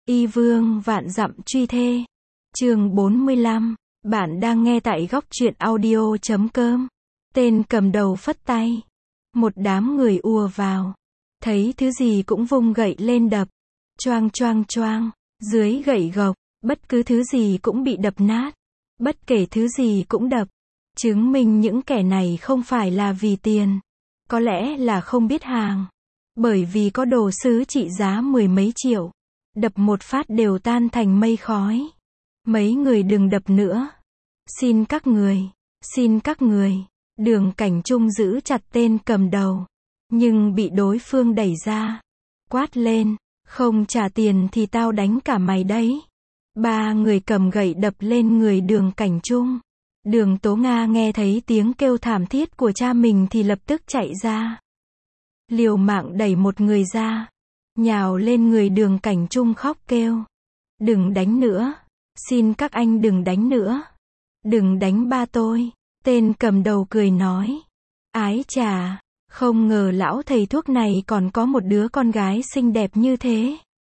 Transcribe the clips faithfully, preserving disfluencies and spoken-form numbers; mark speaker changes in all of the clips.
Speaker 1: Y vương vạn dặm truy thê. Chương bốn mươi lăm. Bạn đang nghe tại góc truyện audio chấm com. Tên cầm đầu phất tay. Một đám người ùa vào. Thấy thứ gì cũng vung gậy lên đập. Choang choang choang. Dưới gậy gộc, bất cứ thứ gì cũng bị đập nát. Bất kể thứ gì cũng đập. Chứng minh những kẻ này không phải là vì tiền. Có lẽ là không biết hàng. Bởi vì có đồ sứ trị giá mười mấy triệu. Đập một phát đều tan thành mây khói. Mấy người đừng đập nữa. Xin các người. Xin các người. Đường Cảnh Trung giữ chặt tên cầm đầu. Nhưng bị đối phương đẩy ra. Quát lên. Không trả tiền thì tao đánh cả mày đấy. Ba người cầm gậy đập lên người Đường Cảnh Trung. Đường Tố Nga nghe thấy tiếng kêu thảm thiết của cha mình thì lập tức chạy ra. Liều mạng đẩy một người ra. Nhào lên người Đường Cảnh Trung khóc kêu. Đừng đánh nữa. Xin các anh đừng đánh nữa. Đừng đánh ba tôi. Tên cầm đầu cười nói. Ái chà, không ngờ lão thầy thuốc này còn có một đứa con gái xinh đẹp như thế.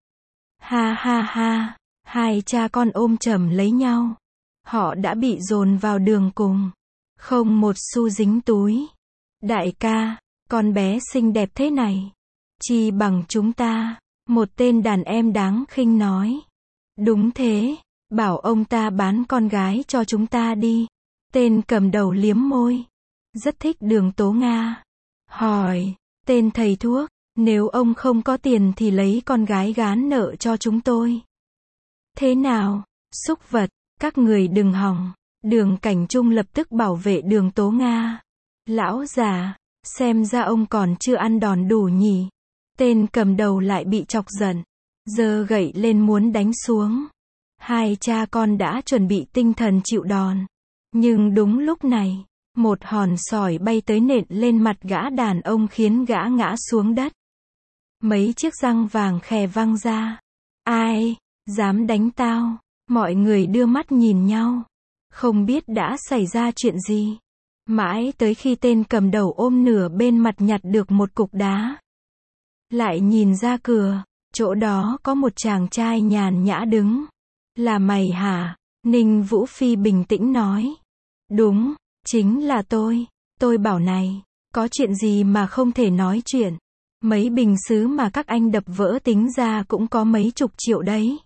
Speaker 1: Ha ha ha, hai cha con ôm chầm lấy nhau. Họ đã bị dồn vào đường cùng. Không một xu dính túi. Đại ca, con bé xinh đẹp thế này. Chi bằng chúng ta. Một tên đàn em đáng khinh nói. Đúng thế, bảo ông ta bán con gái cho chúng ta đi. Tên cầm đầu liếm môi. Rất thích Đường Tố Nga. Hỏi, tên thầy thuốc, nếu ông không có tiền thì lấy con gái gán nợ cho chúng tôi. Thế nào, súc vật, các người đừng hòng. Đường Cảnh Trung lập tức bảo vệ Đường Tố Nga. Lão già, xem ra ông còn chưa ăn đòn đủ nhỉ. Tên cầm đầu lại bị chọc giận. Giơ gậy lên muốn đánh xuống. Hai cha con đã chuẩn bị tinh thần chịu đòn. Nhưng đúng lúc này, một hòn sỏi bay tới nện lên mặt gã đàn ông khiến gã ngã xuống đất. Mấy chiếc răng vàng khè văng ra. Ai, dám đánh tao? Mọi người đưa mắt nhìn nhau. Không biết đã xảy ra chuyện gì. Mãi tới khi tên cầm đầu ôm nửa bên mặt nhặt được một cục đá. Lại nhìn ra cửa, chỗ đó có một chàng trai nhàn nhã đứng. Là mày hả? Ninh Vũ Phi bình tĩnh nói. Đúng, chính là tôi. Tôi bảo này, có chuyện gì mà không thể nói chuyện. Mấy bình sứ mà các anh đập vỡ tính ra cũng có mấy chục triệu đấy.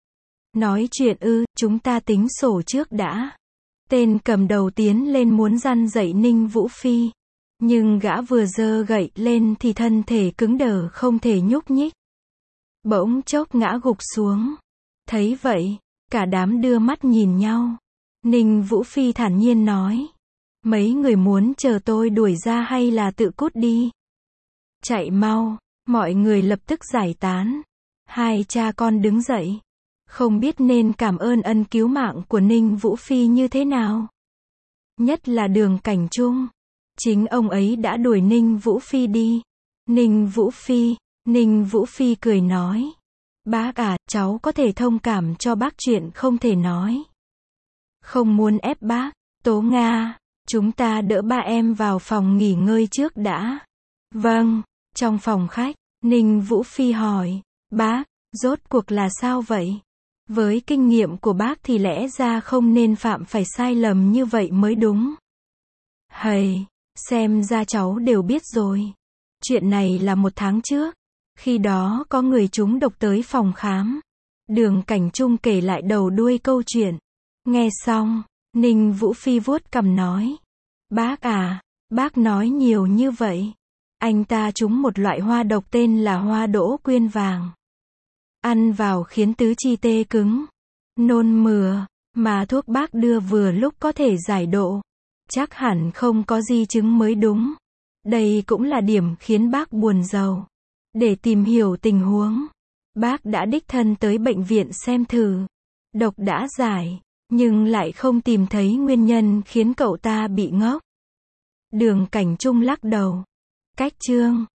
Speaker 1: Nói chuyện ư, chúng ta tính sổ trước đã. Tên cầm đầu tiến lên muốn răn dạy Ninh Vũ Phi. Nhưng gã vừa giơ gậy lên thì thân thể cứng đờ không thể nhúc nhích. Bỗng chốc ngã gục xuống. Thấy vậy, cả đám đưa mắt nhìn nhau. Ninh Vũ Phi thản nhiên nói. Mấy người muốn chờ tôi đuổi ra hay là tự cút đi? Chạy mau, mọi người lập tức giải tán. Hai cha con đứng dậy. Không biết nên cảm ơn ân cứu mạng của Ninh Vũ Phi như thế nào. Nhất là Đường Cảnh Trung. Chính ông ấy đã đuổi Ninh Vũ Phi đi. Ninh Vũ Phi, Ninh Vũ Phi cười nói. Bác à, cháu có thể thông cảm cho bác chuyện không thể nói. Không muốn ép bác. Tố Nga, chúng ta đỡ ba em vào phòng nghỉ ngơi trước đã. Vâng, trong phòng khách, Ninh Vũ Phi hỏi. Bác, rốt cuộc là sao vậy? Với kinh nghiệm của bác thì lẽ ra không nên phạm phải sai lầm như vậy mới đúng. Hầy, xem ra cháu đều biết rồi. Chuyện này là một tháng trước. Khi đó có người trúng độc tới phòng khám. Đường Cảnh Trung kể lại đầu đuôi câu chuyện. Nghe xong, Ninh Vũ Phi vuốt cằm nói. Bác à, bác nói nhiều như vậy. Anh ta trúng một loại hoa độc tên là hoa đỗ quyên vàng. Ăn vào khiến tứ chi tê cứng, nôn mửa, mà thuốc bác đưa vừa lúc có thể giải độ. Chắc hẳn không có di chứng mới đúng. Đây cũng là điểm khiến bác buồn rầu. Để tìm hiểu tình huống, bác đã đích thân tới bệnh viện xem thử. Độc đã giải, nhưng lại không tìm thấy nguyên nhân khiến cậu ta bị ngốc. Đường Cảnh Trung lắc đầu. Cách chương